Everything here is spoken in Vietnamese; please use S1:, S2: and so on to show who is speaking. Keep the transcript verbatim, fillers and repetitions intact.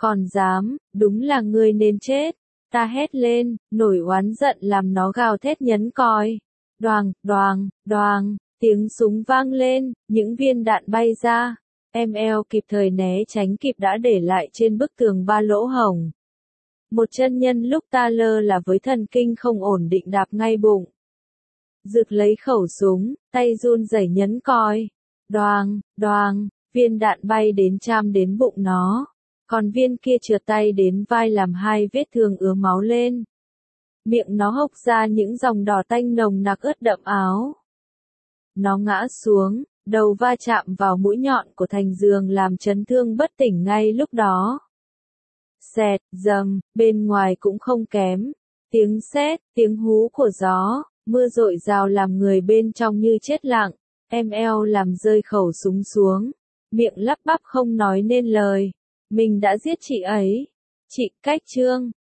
S1: Còn dám, đúng là ngươi nên chết. Ta hét lên, nổi oán giận làm nó gào thét nhấn còi. Đoàng, đoàng, đoàng, tiếng súng vang lên, những viên đạn bay ra. Em eo kịp thời né tránh kịp đã để lại trên bức tường ba lỗ hổng. Một chân nhân lúc ta lơ là với thần kinh không ổn định đạp ngay bụng. Rực lấy khẩu súng, tay run rẩy nhấn còi. Đoàng, đoàng, viên đạn bay đến cham đến bụng nó. Còn viên kia trượt tay đến vai làm hai vết thương ứa máu lên. Miệng nó hộc ra những dòng đỏ tanh nồng nặc ướt đậm áo. Nó ngã xuống, đầu va chạm vào mũi nhọn của thành giường làm chấn thương bất tỉnh ngay lúc đó. Xẹt, dầm, bên ngoài cũng không kém. Tiếng sét, tiếng hú của gió, mưa rội rào làm người bên trong như chết lặng. Em eo làm rơi khẩu súng xuống. Miệng lắp bắp không nói nên lời. Mình đã giết chị ấy. Chị Cách Trương.